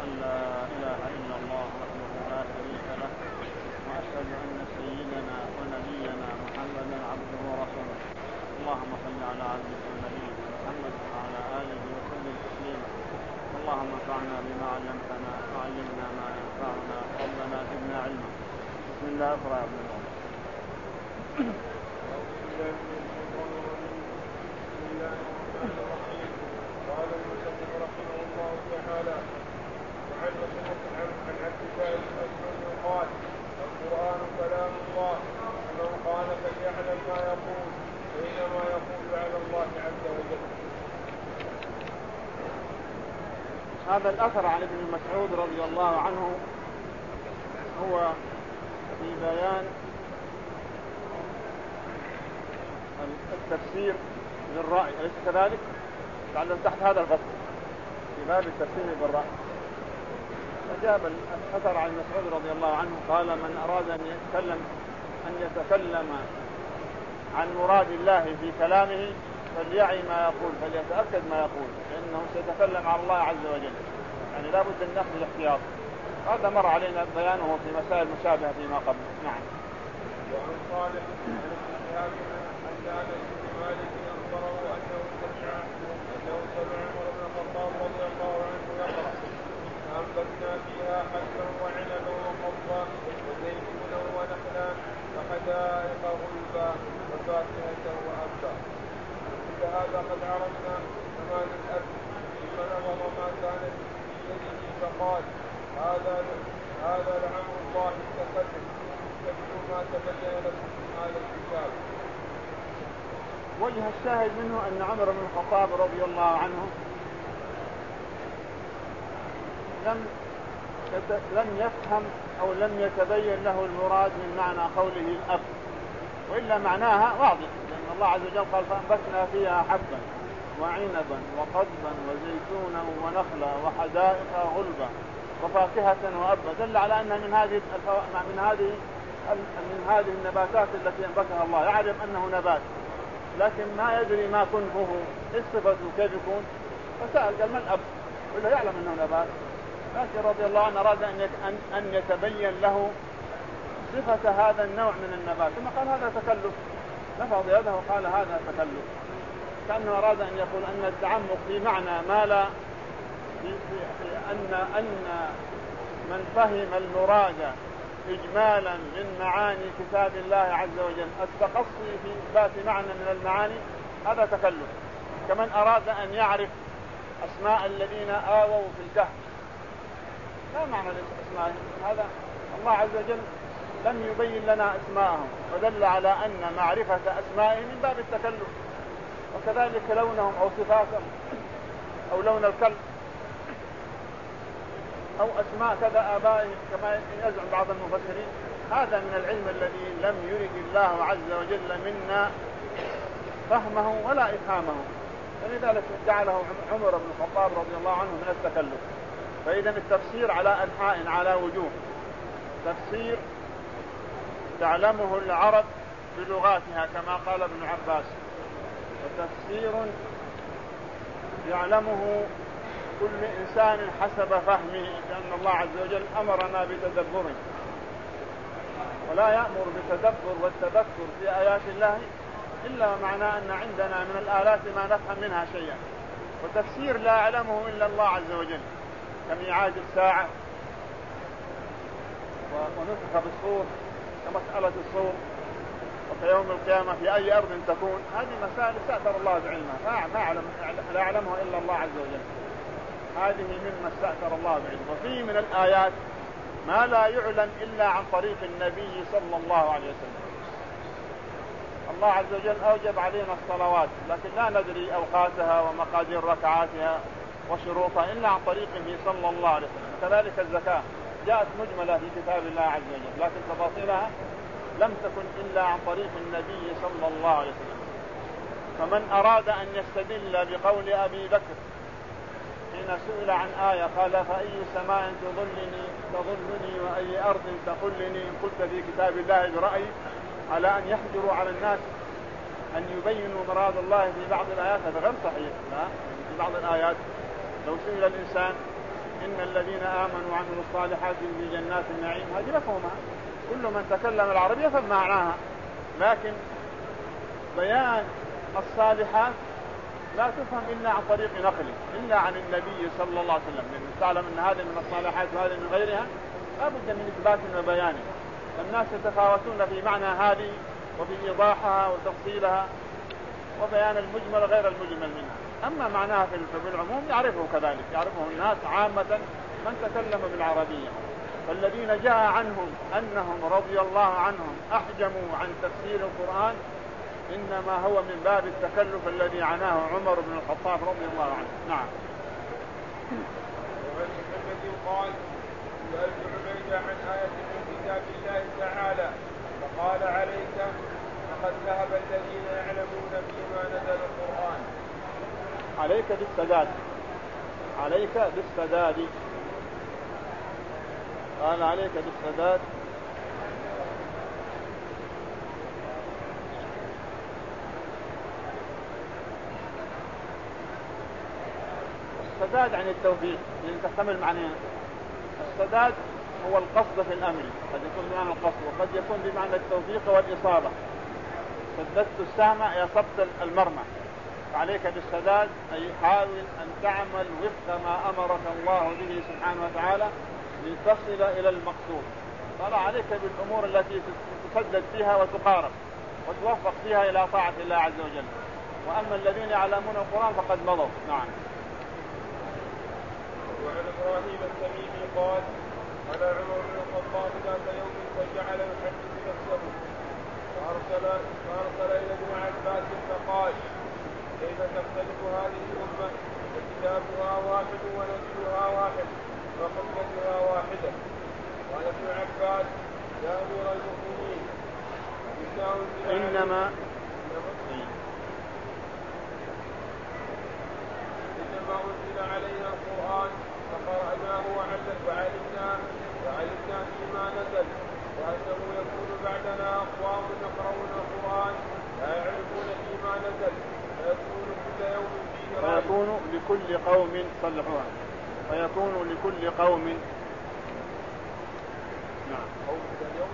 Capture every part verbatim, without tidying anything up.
أن لا إله إلا الله وحده لا شريك له وأشهد أن سيدنا ونبينا محمدا عبده ورسوله. اللهم صل على عبدك ونبيك محمد وعلى آله وسلم تسليما. اللهم انفعنا بما علمتنا وعلمنا ما ينفعنا ربنا زدنا علما. بسم الله الرحمن الرحيم. قال المسلم رحمه الله تعالى: وعن مسلم عن عبد الله بن مسعود قال: القرآن كلام الله، من قال فليعلم ما يقول فإنما يقول على الله عز وجل. هذا الأثر عن ابن مسعود رضي الله عنه هو في بيان التفسير بالرأي، أليس كذلك؟ تعلم تحت هذا الفصل في باب التفسير بالرأي. فجاب الأثر عن مسعود رضي الله عنه قال: من أراد أن يتكلم أن يتكلم عن مراد الله في كلامه فليعي ما يقول، فليتأكد ما يقول، لأنه سيتكلم عن الله عز وجل، يعني لا بد أن نأخذ الاحتياط. هذا مر علينا بيانه في مسائل مشابهة فيما قبل. نعم. وعن صالح بن شهاب عن انس بن مالك اخبره انه سمع انه سمع عمر بن الخطاب رضي الله عنه يقرأ: فأنبتنا فيها حبا وعنبا وقضبا وزيتونا ونخلا وحدائق غلبا وفاكهة وأبا. كل هذا قد عرفنا كمال الأب، ثم نظر ما كانت في يده فقال: هذا هذا لعمر الله التكلم، تتبعوا ما تبين لكم من هذا الكتاب. وجه الشاهد منه أن عمر بن الخطاب رضي الله عنه لم لم يفهم أو لم يتبين له المراد من معنى قوله الأب، وإلا معناها واضح، لأن الله عز وجل قال: فأنبتنا فيها حبا وعنبا وقضبا وزيتونا ونخلا وحدائق غلبا وفاكهة وأبا، دل على أن من هذه من هذه من هذه النباتات التي أنبتها الله. يعلم أنه نبات لكن ما يدري ما كنفه، الصفة كيف يكون، فسأل قال: من أب؟ ولا يعلم أنه نبات، لكن رضي الله عنه أراد أن يتبين له صفة هذا النوع من النبات، ثم قال: هذا تكلف، نفض يده وقال: هذا تكلف، كأنه أراد أن يقول أن التعمق في معنى ما لا في, في, في أن أن من فهم المراد إجمالا من معاني كتاب الله عز وجل التقصي في إثبات معنى من المعاني هذا تكلف، كمن أراد أن يعرف أسماء الذين آووا في الكهف، لا معنى لأسمائهم، هذا الله عز وجل لم يبين لنا أسماءهم، ودل على أن معرفة أسمائهم من باب التكلف. وكذلك لونهم أو صفاتهم أو لون الكلب أو أسماء كذا آبائهم كما يزعم بعض المفسرين، هذا من العلم الذي لم يرد الله عز وجل منا فهمه ولا إفهامه، فلذلك جعله عمر بن الخطاب رضي الله عنه من التكلف. فإذا التفسير على أنحاء على وجوه: تفسير تعلمه العرب بلغاتها كما قال ابن عباس، وتفسير يعلمه كل إنسان حسب فهمه، لأن الله عز وجل أمرنا بتدبره، ولا يأمر بالتدبر والتذكر في آيات الله إلا معناه أن عندنا من الآلات ما نفهم منها شيئا. وتفسير لا يعلمه إلا الله عز وجل، كميعاد الساعة ونفخ بالصور، كمسألة الصور، وكيوم القيامة في أي أرض تكون، هذه مسائل استأثر الله بعلمها ما يعلم لا يعلمها إلا الله عز وجل، هذه مما استأثر الله بعلمه. وفيه من الآيات ما لا يعلم إلا عن طريق النبي صلى الله عليه وسلم. الله عز وجل أوجب علينا الصلوات لكن لا ندري أوقاتها ومقادير ركعاتها وشروطها إلا عن طريقه صلى الله عليه وسلم. كذلك الزكاة جاءت مجملة في كتاب الله عز وجل لكن تفاصيلها لم تكن إلا عن طريق النبي صلى الله عليه وسلم. فمن أراد أن يستدل بقول أبي بكر حين سئل عن آية قال: فأي سماء تظلني تظلني وأي أرض تقلني إن قلت في كتاب الله برأي، على أن يحجروا على الناس أن يبينوا مراد الله في بعض الآيات، هذا غير صحيح. لا، في بعض الآيات لو سئل الإنسان إن الذين آمنوا وعملوا الصالحات في جنات النعيم، هذه مفهومها، كل من تكلم العربية فمعناها. لكن بيان الصالحات لا تفهم إلا عن طريق نقله، إلا عن النبي صلى الله عليه وسلم، لأن تعلم أن هذه من الصالحات وهذه من غيرها لا بد من إثبات وبيانه. الناس يتفاوتون في معنى هذه وفي إيضاحها وتفصيلها وبيان المجمل غير المجمل منها. أما معناها في العموم يعرفه كذلك، يعرفه الناس عامة من تكلم بالعربية. والذين جاء عنهم أنهم رضي الله عنهم أحجموا عن تفسير القرآن إنما هو من باب التكلف الذي عناه عمر بن الخطاب رضي الله عنه. نعم. وعن محمد قال سألت عبيدة عن آية من كتاب الله تعالى فقال عليك فقد ذهب الذين يعلمون فيما نزل القرآن. عليك بالسداد، عليك بالسداد، قال عليك بالسداد. السداد عن التوفيق، لأن تحتمل معنيين. السداد هو القصد في الأمر، قد يكون بمعنى القصد وقد يكون بمعنى التوفيق والإصابة. سددت السهم أي أصبت المرمى. عليك بالسداد أي حاول أن تعمل وفق ما أمرك الله به سبحانه وتعالى لتصل إلى المقصود. قال عليك بالأمور التي تسدد فيها وتقارب وتوفق فيها إلى طاعة الله عز وجل. وأما الذين يعلمون القرآن فقد مضوا. نعم. وعن إبراهيم التميمي قال قال عمر بن الخطاب ذات يوم فجعل يحدث نفسه فأرسل, فأرسل إلى ابن عباس فقال كيف تختلف هذه الأمة وكتابها واحد ونبيها واحد وخطبتها واحدة. قال ابن عباس يا أمير المؤمنين إنما إنما أنزل علينا القرآن فقرأناه وعلمناه وعلمنا فيما نزل وأنه يكون بعدنا أقوام يقرؤون القرآن لا يعرفون فيما نزل فيكون كل يوم فيه رأي. فيكون لكل قوم صلحوها فيكون لكل قوم. نعم. قوم اليوم.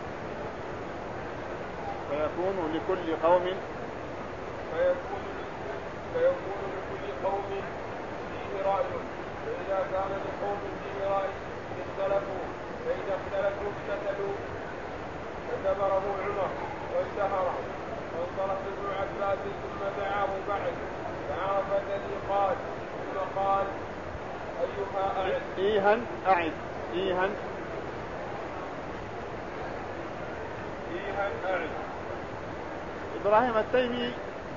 فيكون لكل قوم فيكون فيكون لكل قوم فيه رأي فإذا كان لقوم فيه رأي اختلفوا فإذا اختلفوا اقتتلوا فكبره عمر وانتهره فانصرف ابن عباس ثم دعاه بعد فعرف الذي قال ثم قال أيها أعد إيها أعد إيها إيها أعد. إبراهيم التيمي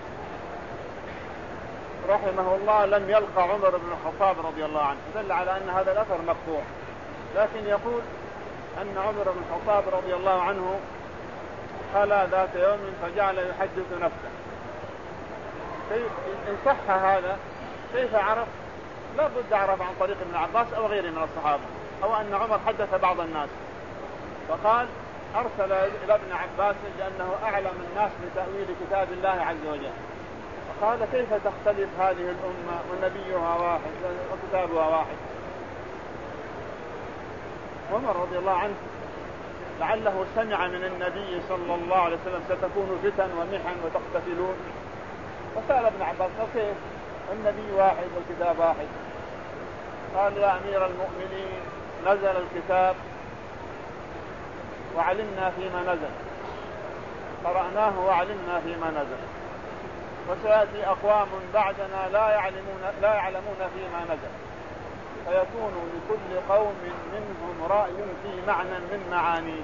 رحمه الله لم يلقى عمر بن الخطاب رضي الله عنه، دل على أن هذا الأثر مقطوع، لكن يقول أن عمر بن الخطاب رضي الله عنه خلا ذات يوم فجعل يحدث نفسه. إن صح هذا كيف عرف؟ لا بد عرف عن طريق ابن عباس أو غيره من الصحابة، أو أن عمر حدث بعض الناس فقال أرسل إلى ابن عباس لأنه أعلم الناس بتأويل كتاب الله عز وجل، فقال كيف تختلف هذه الأمة ونبيها واحد وكتابها واحد. عمر رضي الله عنه لعله سمع من النبي صلى الله عليه وسلم ستكون فتن ومحن وتقتتلون، فسأل ابن عباس كيف النبي واحد والكتاب واحد؟ قال يا أمير المؤمنين نزل الكتاب وعلمنا فيما نزل، قرأناه وعلمنا فيما نزل، وسيأتي أقوام بعدنا لا يعلمون, لا يعلمون فيما نزل، فيكون لكل قوم منهم رأي في معنى من معانيه،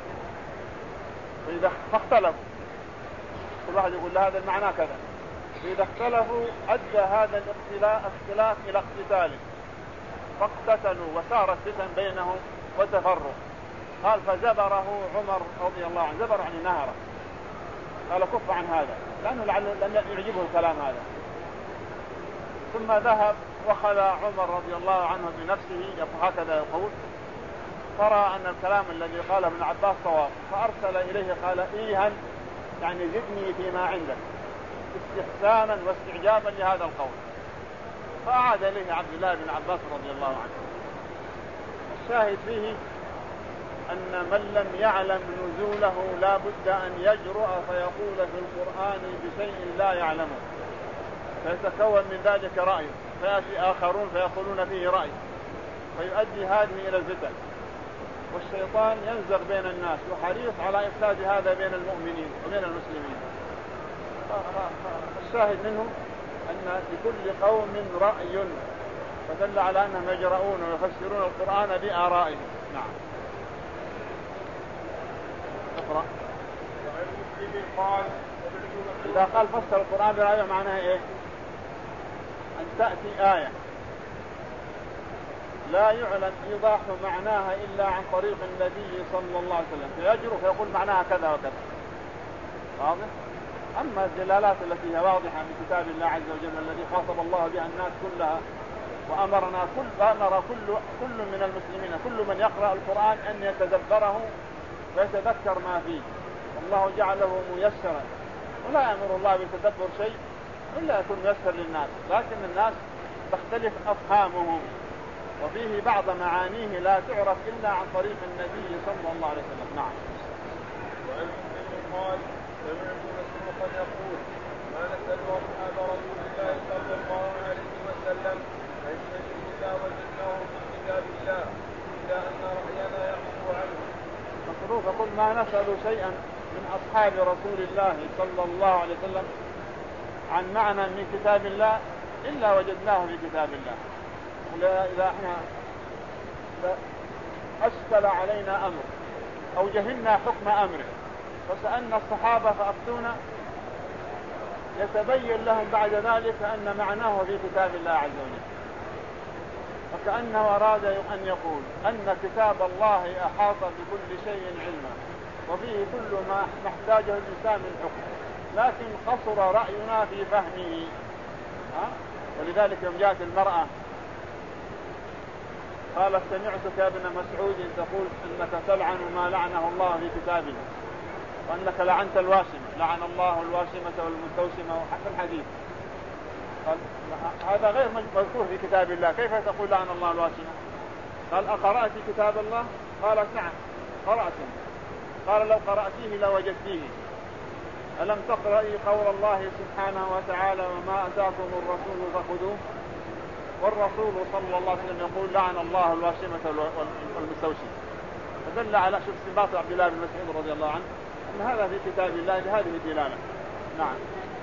فإذا اختلفوا كل واحد يقول هذا المعنى كذا، فإذا اختلفوا أدى هذا الاختلاف إلى اقتتال فاقتتلوا وصارت فتن بينهم وتفرق. قال فزبره عمر رضي الله عنه، زبر يعني نهره، قال كف عن هذا لأنه لم يعجبه الكلام هذا. ثم ذهب وخلى عمر رضي الله عنه بنفسه هكذا يقول، فرأى أن الكلام الذي قاله ابن عباس صواب، فأرسل إليه قال إيها يعني زدني فيما عندك، استحسانا واستعجابا لهذا القول. فأعاد إليه عبد الله بن عباس رضي الله عنه. الشاهد فيه أن من لم يعلم نزوله لا بد أن يجرؤ فيقول في القرآن بشيء لا يعلمه، فيتكون من ذلك رأي، فيأتي آخرون فيقولون فيه رأي، فيؤدي هذه إلى الفتن، والشيطان ينزغ بين الناس وحريص على إفساد هذا بين المؤمنين وبين المسلمين. الشاهد منه أن لكل قوم رأي، فدل على أنهم يجرؤون ويفسرون القرآن بآرائهم. نعم. اقرأ. إذا قال فسر القرآن برأيه معناه إيه؟ أن تأتي آية لا يعلم إيضاح معناها إلا عن طريق النبي صلى الله عليه وسلم، فيجرؤ فيقول معناها كذا وكذا. واضح؟ أما الدلالات التي هي واضحة من كتاب الله عز وجل الذي خاطب الله بها الناس كلها، وأمرنا كل أمر كل كل من المسلمين كل من يقرأ القرآن أن يتدبره ويتذكر ما فيه، والله جعله ميسرا، ولا يأمر الله بتدبر شيء إلا يكون ميسر للناس، لكن الناس تختلف أفهامهم، وفيه بعض معانيه لا تعرف إلا عن طريق النبي صلى الله عليه وسلم. نعم. وعن قال سمعت مسروقا يقول ما نسأل أصحاب رسول الله صلى الله عليه وسلم عن شيء إلا وجدناه في كتاب الله إلا أن رأينا يقف عنه. مسروق يقول ما نسأل شيئا من أصحاب رسول الله صلى الله عليه وسلم عن معنى من كتاب الله إلا وجدناه في كتاب الله. إذا احنا أشكل علينا أمر أو جهلنا حكم أمره فسألنا الصحابة فأفتونا، يتبين لهم بعد ذلك أن معناه في كتاب الله عز وجل، فكأنه أراد أن يقول أن كتاب الله أحاط بكل شيء علما وفيه كل ما محتاجه الإنسان من حكم، لكن قصر رأينا في فهمه. ها؟ ولذلك يوم جاءت المرأة قالت سمعتك يا ابن مسعود تقول إنك تلعن ما لعنه الله في كتابه، وأنك لعنت الواشمة، لعن الله الواشمة والمستوشمة وحتى الحديث. قال هذا غير مذكور في كتاب الله، كيف تقول لعن الله الواشمة؟ قال أقرأت كتاب الله؟ قالت نعم قرأته. قال لو قرأتيه لوجدتيه. ألم تقرأي قول الله سبحانه وتعالى وما أتاكم الرسول فخذوه؟ والرسول صلى الله عليه وسلم يقول لعن الله الواشمة والمستوشمة، فدل على شوف استنباط عبد الله بن مسعود رضي الله عنه أن هذا في كتاب الله بهذه الدلالة. نعم.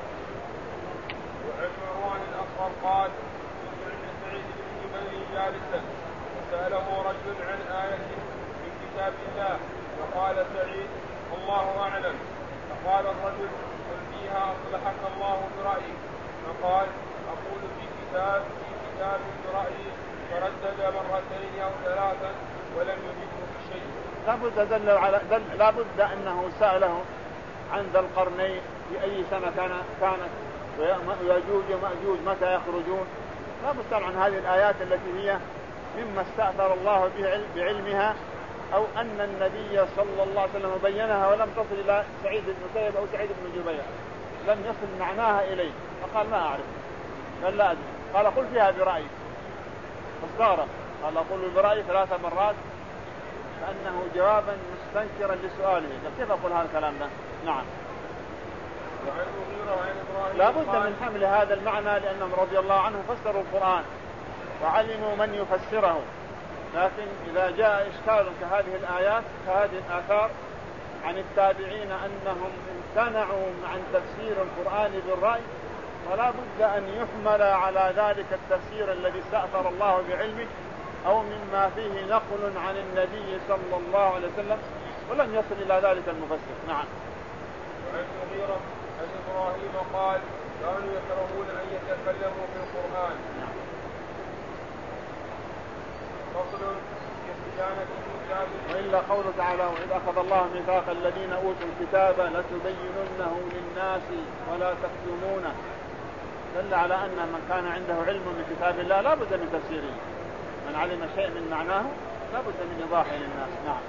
وعن مروان الأصغر قال كنت عند سعيد بن جبير جالسا وسأله رجل عن آية من كتاب الله فقال سعيد الله أعلم، فقال الرجل قل فيها أصلحك الله برأيك، فقال أقول في كتاب في كتاب برأيي، فردد مرتين أو ثلاثا ولم يجبه بشيء. لابد دل على دل لابد أنه سأله عن ذا القرنين في أي سنة كان كانت ويأجوج ومأجوج متى يخرجون، لابد عن هذه الآيات التي هي مما استأثر الله بعلمها، أو أن النبي صلى الله عليه وسلم بينها ولم تصل إلى سعيد بن مسيب أو سعيد بن جبير، لم يصل معناها إليه، فقال ما أعرف، قال لا أدري. قال قل فيها برأيك، فاستغرب، قال أقول برأيي ثلاث مرات كأنه جوابا مستنكرا لسؤاله، كيف أقول هذا الكلام ده؟ نعم. لا بد من حمل هذا المعنى لأنهم رضي الله عنهم فسروا القرآن وعلموا من يفسره، لكن إذا جاء إشكال كهذه الآيات كهذه الآثار عن التابعين أنهم امتنعوا عن تفسير القرآن بالرأي، فلا بد أن يحمل على ذلك التفسير الذي استأثر الله بعلمه أو مما فيه نقل عن النبي صلى الله عليه وسلم ولم يصل إلى ذلك المفسر. نعم. وعن مغيرة عن إبراهيم قال كانوا يكرهون أن يتكلموا في القرآن. فصل في صيانة الكتاب. وإلا قوله تعالى وإذ أخذ الله ميثاق الذين أوتوا الكتاب لتبيننه للناس ولا تكتمونه، دل على أن من كان عنده علم من كتاب الله لا بد من تفسيره، من علم شيء من معناه لا بد من إيضاحه للناس. نعم.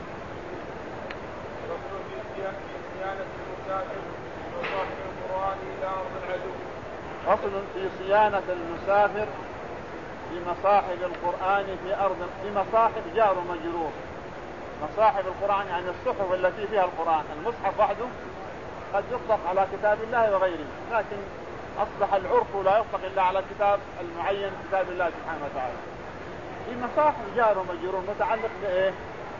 فصل في صيانة المسافر وصاحب القرآن إلى أرض العدو. فصل في صيانة المسافر بمصاحب القرآن في أرض، بمصاحب جار مجرور. مصاحب القرآن يعني الصحف التي فيها القرآن. المصحف وحده قد يطلق على كتاب الله وغيره، لكن أصبح العرف لا يطلق إلا على الكتاب المعين، كتاب الله سبحانه وتعالى. في مصاحب جار ومجرور متعلق بإيه؟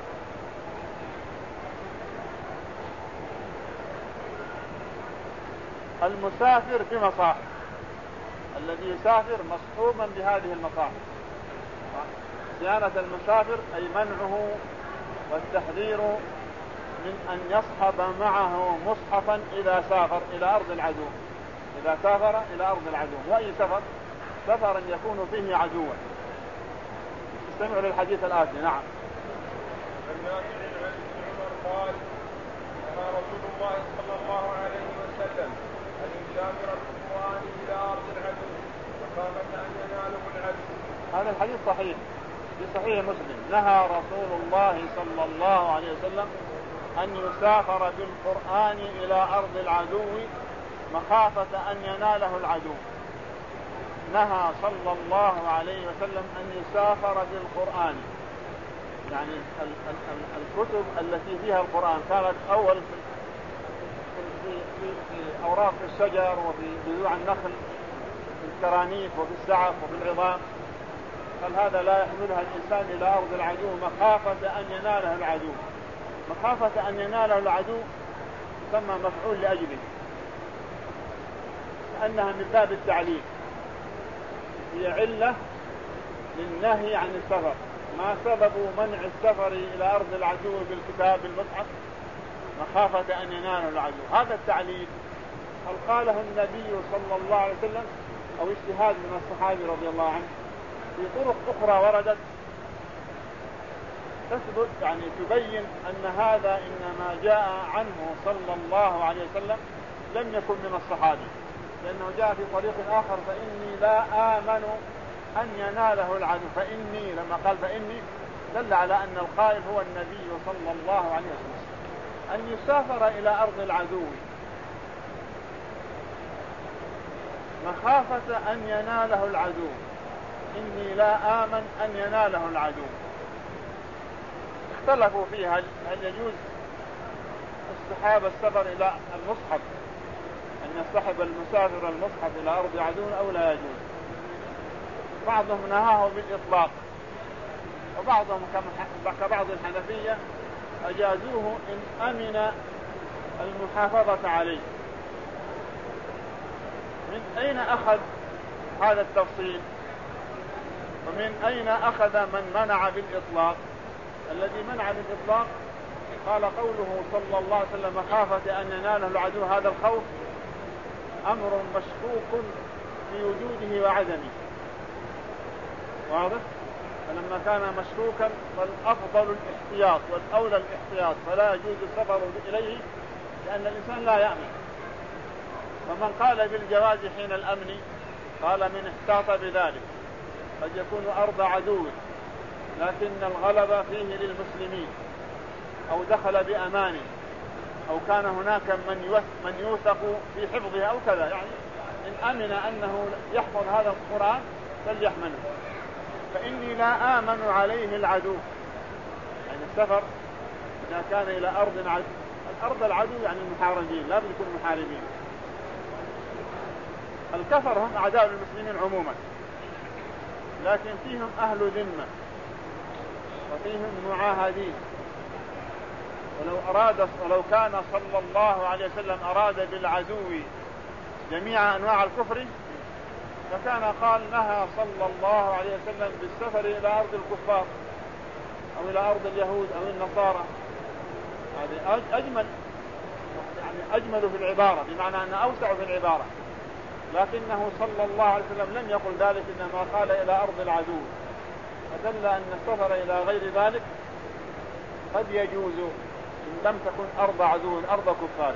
المسافر بمصاحب، الذي يسافر مصحوبا بهذه المصاحب. صيانة المسافر أي منعه والتحذير من أن يصحب معه مصحفا إذا سافر إلى أرض العدو، إذا سافر إلى أرض العدو. وأي سفر؟ سفرا يكون فيه عدوا. استمعوا للحديث الآتي. نعم. النافع عن ابن عمر قال نهى رسول الله صلى الله عليه وسلم أن يسافر بالقرآن إلى أرض العدو مخافة أن يناله العدو. هذا الحديث صحيح في صحيح مسلم. نهى رسول الله صلى الله عليه وسلم أن يسافر بالقرآن إلى أرض العدو مخافة أن يناله العدو. نهى صلى الله عليه وسلم أن يسافر بالقرآن، يعني الكتب التي فيها القرآن كانت أول في, في, في أوراق الشجر وفي جذوع النخل، في الكرانيف وفي السعف وفي العظام. قال هذا لا يحملها الإنسان إلى أرض العدو مخافة أن يناله العدو. مخافة أن يناله العدو ثم مفعول لأجله، لأنها من باب التعليل، هي علة للنهي عن السفر. ما سبب منع السفر إلى أرض العدو بالكتاب المصحف؟ مخافة أن يناله العدو. هذا التعليل هل قاله النبي صلى الله عليه وسلم أو اجتهاد من الصحابي رضي الله عنه؟ في طرق أخرى وردت تثبت يعني تبين أن هذا إنما جاء عنه صلى الله عليه وسلم، لم يكن من الصحابي، لأنه جاء في طريق آخر فإني لا آمن أن يناله العدو. فإني لما قال فإني دل على أن القائل هو النبي صلى الله عليه وسلم. أن يسافر إلى أرض العدو مخافة أن يناله العدو، إني لا آمن أن يناله العدو. اختلفوا فيها هل يجوز استحاب السفر إلى المصحف، أن يصطحب المسافر المصحف إلى أرض عدو أو لا يجوز. بعضهم نهاه بالإطلاق، وبعضهم كبعض الحنفية أجازوه إن أمن المحافظة عليه. من أين أخذ هذا التفصيل؟ ومن أين أخذ من منع بالإطلاق؟ الذي منع بالإطلاق قال قوله صلى الله عليه وسلم مخافة أن يناله العدو، هذا الخوف أمر مشكوك في وجوده وعدمه، واضح؟ فلما كان مشكوكا فالأفضل الاحتياط والأولى الاحتياط، فلا يجوز السفر إليه لأن الإنسان لا يأمن. فمن قال بالجواز حين الأمن قال من احتاط بذلك. قد يكون أرض عدو لكن الغلبة فيه للمسلمين، أو دخل بأمان، أو كان هناك من من يوثق في حفظها أو كذا، يعني إن أمن أنه يحفظ هذا القرآن فليحمله. فإني لا آمن عليه العدو، يعني السفر إذا كان إلى أرض عدو، الأرض العدو يعني المحاربين، لا بد يكونوا محاربين. الكفر هم أعداء المسلمين عموما، لكن فيهم أهل ذمة وفيهم معاهدين. ولو أراد ولو كان صلى الله عليه وسلم أراد بالعدو جميع أنواع الكفر فكان قال نهى صلى الله عليه وسلم بالسفر إلى أرض الكفار أو إلى أرض اليهود أو النصارى. هذه أجمل، يعني أجمل في العبارة، بمعنى أنه أوسع في العبارة، لكنه صلى الله عليه وسلم لم يقل ذلك، إنما قال إلى أرض العدو، فدل أن السفر إلى غير ذلك قد يجوز إن لم تكن أرض عدو أرض كفار.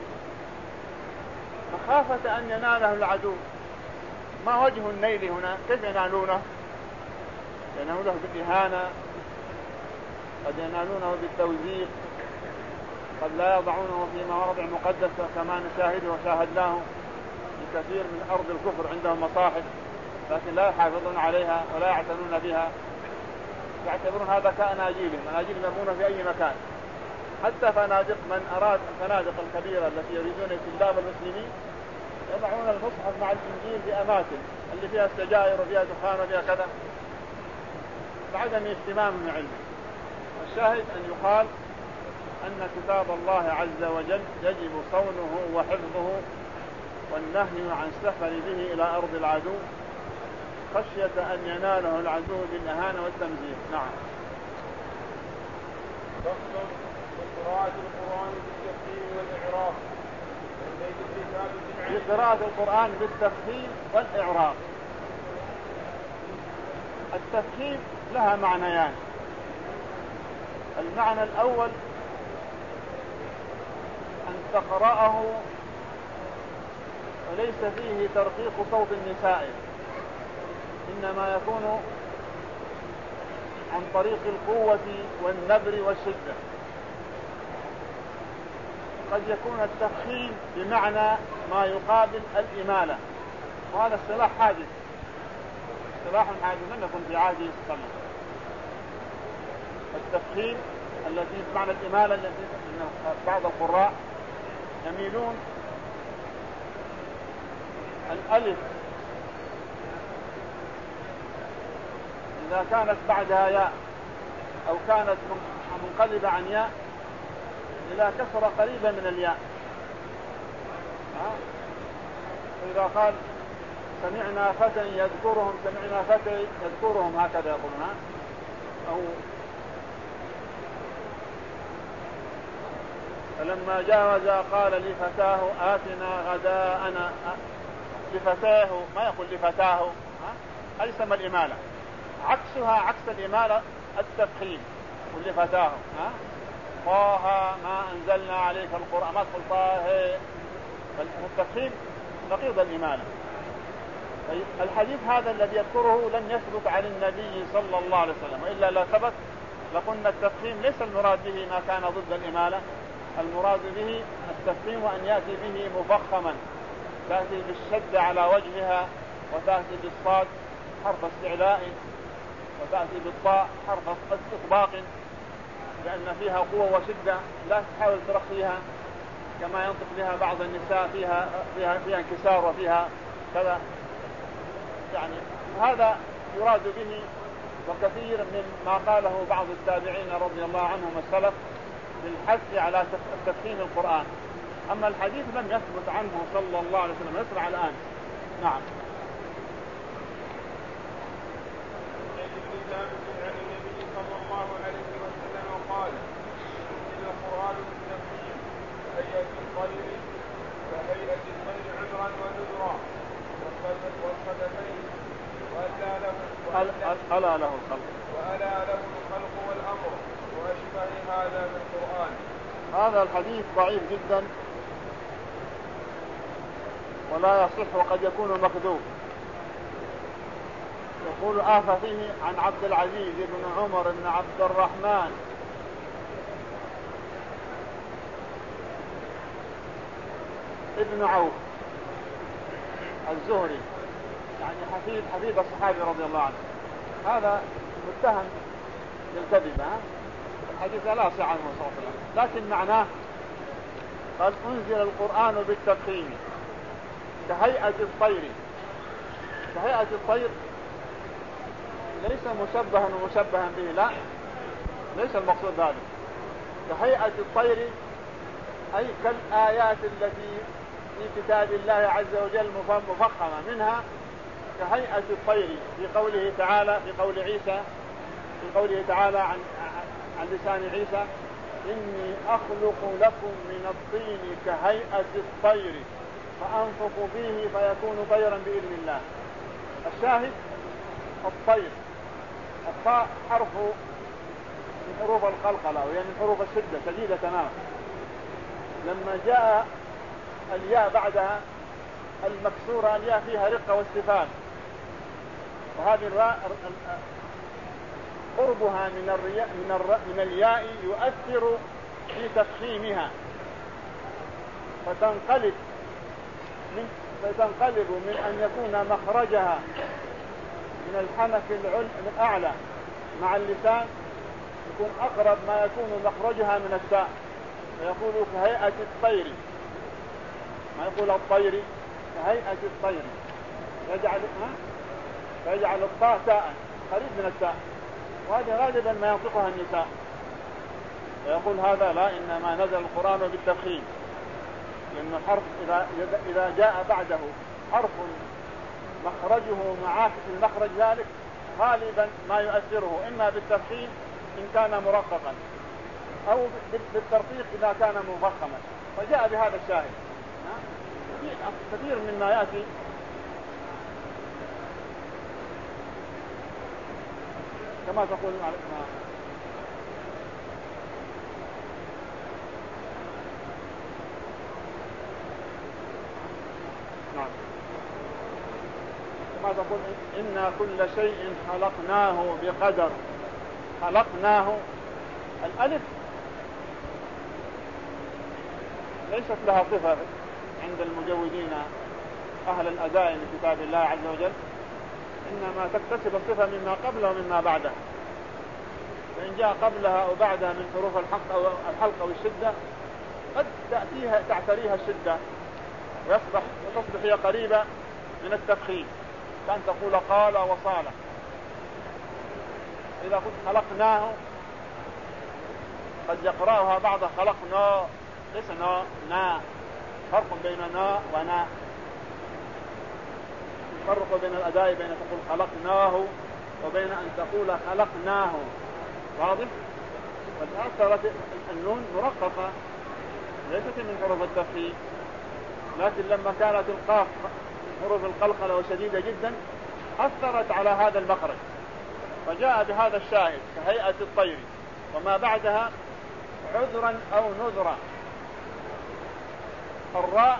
مخافة أن يناله العدو، ما وجه النيل هنا؟ كيف ينالونه؟ ينالونه بالإهانة، قد ينالونه بالتوزيق، قد لا يضعونه في مواضع مقدسة كما نشاهده وشاهدناه في كثير من أرض الكفر عندهم مصاحف لكن لا يحافظون عليها ولا يعتنون بها، يعتبرون هذا كأناجيلهم، أناجيل مرمونة في أي مكان. حتى فنادق من أراد الفنادق الكبيرة التي يريدون استجلاب المسلمين يضعون المصحف مع الإنجيل في أماكن اللي فيها السجائر وفيها دخان وفيها كذا بعدم اهتمامهم علمه. الشاهد أن يقال أن كتاب الله عز وجل يجب صونه وحفظه والنهي عن السفر به إلى أرض العدو خشية أن يناله العدو بالإهانة والتمزيق. نعم. فصل في قراءة القرآن بالتفهيم والإعراب. في قراءة القرآن بالتفهيم والإعراب. التفهيم لها معنيان. المعنى الأول أن تقرأه وليس فيه ترقيق صوت النساء، إنما يكون عن طريق القوة والنبر والشدة. قد يكون التفخيم بمعنى ما يقابل الإمالة، وهذا اصطلاح حادث، اصطلاح حادث لم يكن في عهده صلى الله عليه وسلم. التفخيم التي بمعنى الإمالة التي بعض القراء يميلون الألف إذا كانت بعدها ياء أو كانت منقلبة عن ياء إلى كسرة قريبة من الياء. إذا قال سمعنا فتى يذكرهم، سمعنا فتى يذكرهم، هكذا يقولون. أو فلما جاوز قال لفتاه آتنا غداءنا، لفتاه ما يقول لفتاه، هذه اسمها الإمالة. عكسها عكس الإمالة التفخيم، قل لفتاه طه ما أنزلنا عليك القرآن، ما تقول طه. التفخيم نقيض الإمالة. الحديث هذا الذي يذكره لم يثبت عن النبي صلى الله عليه وسلم، وإلا لا ثبت لقلنا التفخيم ليس المراد به ما كان ضد الإمالة، المراد به التفخيم وأن يأتي به مفخما، تأتي بالشد على وجهها، وتأتي بالصاد حرف استعلاء، وتأتي بالطاء حرف إطباق، لأن فيها قوة وشدة، لا تحاول ترخيها كما ينطق بها بعض النساء فيها فيها فيها انكسار وفيها كذا. يعني هذا يراد به، وكثير من ما قاله بعض التابعين رضي الله عنهم السلف بالحث على تفخيم القرآن. أما الحديث لم يثبت عنه صلى الله عليه وسلم، يسمع الآن. نعم. عن النبي صلى الله عليه وسلم قال إن القرآن بالتفخيم هيئة الطير كهيئة الطير عذرا ونذرا والصدفين وألا له ألا له الخلق وألا له الخلق والأمر وأشبه هذا بالقرآن. هذا الحديث ضعيف جدا ولا يصح، وقد يكون مكذوب. يقول آفة فيه عن عبد العزيز بن عمر بن عبد الرحمن ابن عوف الزهري، يعني حفيد حفيد الصحابي رضي الله عنه. هذا متهم بالكذب. الحديث لا صح عنه صلى الله عليه وسلم، لكن معناه قال أنزل القرآن بالتفخيم كهيئة الطير. كهيئة الطير ليس مشبها ومشبها به، لا، ليس المقصود ذلك. كهيئة الطير أي كالآيات التي في كتاب الله عز وجل مفخمة، منها كهيئة الطير في قوله تعالى، في قول عيسى، في قوله تعالى عن عن لسان عيسى إني أخلق لكم من الطين كهيئة الطير فأنفخ فيه فيكون طيرا بإذن الله. الشاهد الطير، الطاء حرف من حروف القلقلة، وهي من حروف الشدة شديدة تماما. لما جاء الياء بعدها المكسورة، الياء فيها رقة واستفال، وهذه الراء قربها من الرياء من, الر... من الياء يؤثر في تفخيمها، فتنقلب من فتنقلب من أن يكون مخرجها من الحنك الأعلى مع اللسان يكون أقرب ما يكون مخرجها من التاء، فيقول كهيئة الطير، ما يقول الطير، كهيئة الطير، يجعل فيجعل الطاء تاء قريب من التاء، وهذا غالبا ما ينطقها النساء. ويقول هذا لا، إنما نزل القرآن بالتفخيم، لأنه حرف إذا, إذا جاء بعده حرف مخرجه معاكس المخرج ذلك غالبا ما يؤثره إما بالتفخيم إن كان مرققا أو بالترقيق إذا كان مفخما، فجاء بهذا الشاهد. كثير مما يأتي كما تقول نعم كما تقول إن كل شيء خلقناه بقدر. خلقناه، الألف ليست لها صفة عند المجودين أهل الأداء من كتاب الله عز وجل، إنما تكتسب الصفة مما قبلها ومما بعدها، فإن جاء قبلها أو بعدها من حروف الحلق أو الحلق أو الشدة قد تأتيها تعتريها الشدة ويصبح وتصبح هي قريبة من التفخيم، كان تقول قال وصال. إذا قلت خلقناه قد يقرأها بعض خلقنا، ليس نا نا، فرق بين نا ونا، فرق بين الأداء بين تقول خلقناه وبين أن تقول خلقناه، واضح؟ فأثرت النون مرققة ليست من حروف التفخيم، لكن لما كانت القاف حروف القلقلة وشديدة جدا أثرت على هذا المخرج، فجاء بهذا الشاهد كهيئة الطير، وما بعدها عذرا أو نذرا. الراء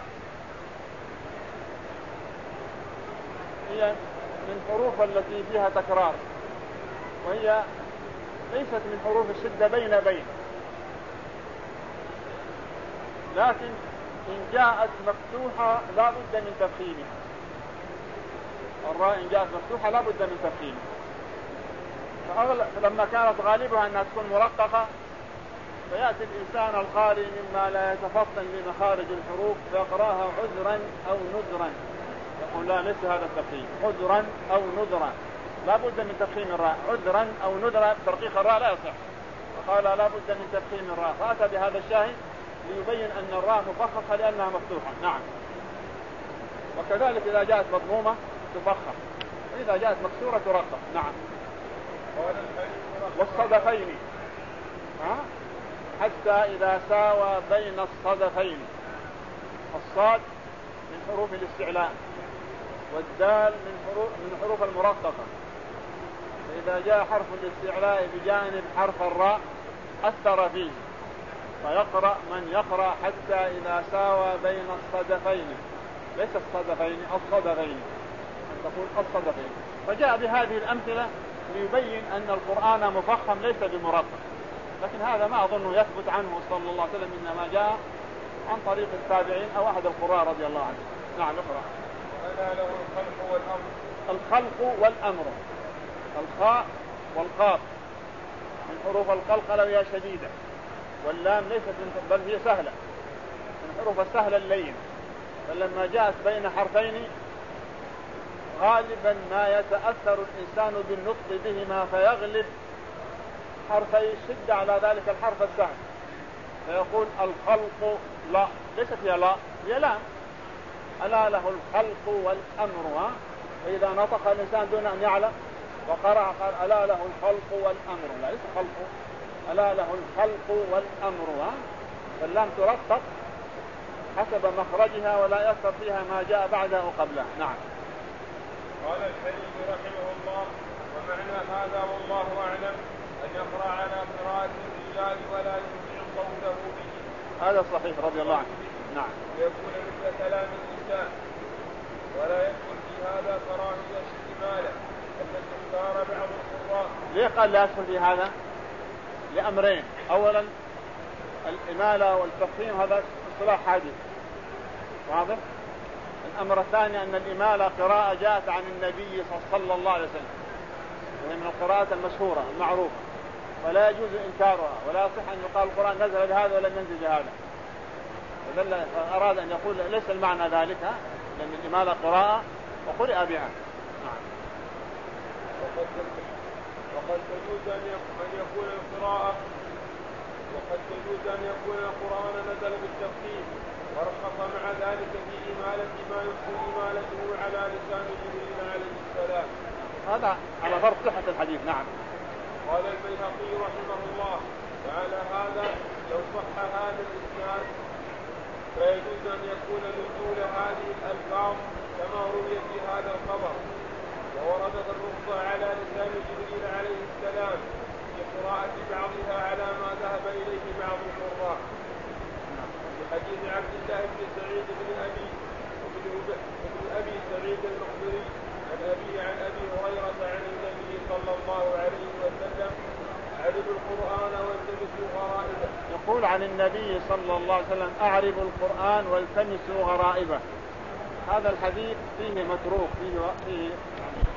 هي من حروف التي فيها تكرار، وهي ليست من حروف الشدة بين بين، لكن إن جاءت مفتوحة لا بد من تفخيمها. الراء إن جاءت مفتوحة لا بد من تفخيمها، فلما كانت غالبها أنها تكون مرققة فيأتي الإنسان الخالي مما لا يتفطن لمخارج الحروف فيقراها عذرا أو نذرا، يقول لا ليس هذا التفخيم، عذرا أو نذرا، لا بد من تفخيم الراء، عذرا أو نذرا، ترقيق الراء لا يصح، فقال لا بد من تفخيم الراء، فأتى بهذا الشاهد ليبين أن الراء مفخخة لأنها مفتوحة. نعم. وكذلك إذا جاءت مضمومة تفخم، وإذا جاءت مكسورة ترقق. نعم. والصدفين ها؟ حتى إذا ساوى بين الصدفين. الصاد من حروف الاستعلاء، والدال من حروف من حروف المرققة، فإذا جاء حرف الاستعلاء بجانب حرف الراء أثر فيه، فيقرأ من يقرأ حتى إذا ساوى بين الصدفين، ليس الصدفين الصدفين، تقول الصدفين. فجاء بهذه الأمثلة ليبين أن القرآن مفخم ليس بمرقق، لكن هذا ما أظن يثبت عنه صلى الله عليه وسلم، إنما جاء عن طريق التابعين أو أحد القراء رضي الله عنه. نعم اقرأ. أنا له الخلق والأمر. الخلق والأمر، الخاء والقاف من حروف القلقلة وهي شديدة، واللام ليست من بل هي سهلة من حروف السهلة اللين، فلما جاءت بين حرفين غالبا ما يتأثر الإنسان بالنطق بهما فيغلب حرفي الشدة على ذلك الحرف السهل، فيقول الخلق لا، ليست هي لا، هي لام، ألا له الخلق والأمر. ها؟ فإذا نطق الإنسان دون أن يعلم وقرأ قال ألا له الخلق والأمر، لا ليس خلق، ألا له الخلق والأمر. ها؟ فاللام ترقق حسب مخرجها ولا يأثر فيها ما جاء بعدها وقبلها. نعم. قال الحليم رحمه الله: ومعنى هذا والله أعلم أن يقرأ على قراءة الرجال ولا يسمع صوته به. هذا صحيح رضي الله عنه. نعم. ويكون مثل كلام الإنسان، ولا يدخل في هذا كراهية احتمالا، التي اختار بعض القراء. ليه قال لا يدخل في هذا؟ لأمرين: أولا الإمالة والتفخيم هذا اصطلاح حادث واضح، الأمر الثاني أن الإمالة قراءة جاءت عن النبي صلى الله عليه وسلم، وهي من القراءات المشهورة المعروفة، ولا يجوز إنكارها، ولا يصح أن يقال القرآن نزل بهذا ولم ينزل بهذا. فدل أراد أن يقول ليس المعنى ذلك، لأن الإمالة قراءة وقرئ بها. نعم. وقد وقد تجوز أن يكون القراءة وقد تجوز أن يكون القرآن نزل بالتفصيل، ورخص مع ذلك في إمالة ما يحسن إمالته على لسان جبريل عليه السلام. هذا على فرض صحة الحديث. نعم. قال البيهقي رحمه الله: وعلى هذا لو صح هذا الإسناد فيجوز أن يكون نزول هذه الألفاظ كما روي في هذا الخبر، ووردت الرخصة على لسان جبريل عليه السلام بقراءة بعضها على ما ذهب إليه بعض القراء، في حديث عبد الله بن سعيد بن أبي بن أبي سعيد المخبري عن أبي عن أبي هريرة عن النبي صلى الله عليه وسلم: أعرضوا القرآن والتمسوا غرائبه. يقول عن النبي صلى الله عليه وسلم: أعرضوا القرآن والتمسوا غرائبه. هذا الحديث فيه متروك، فيه, فيه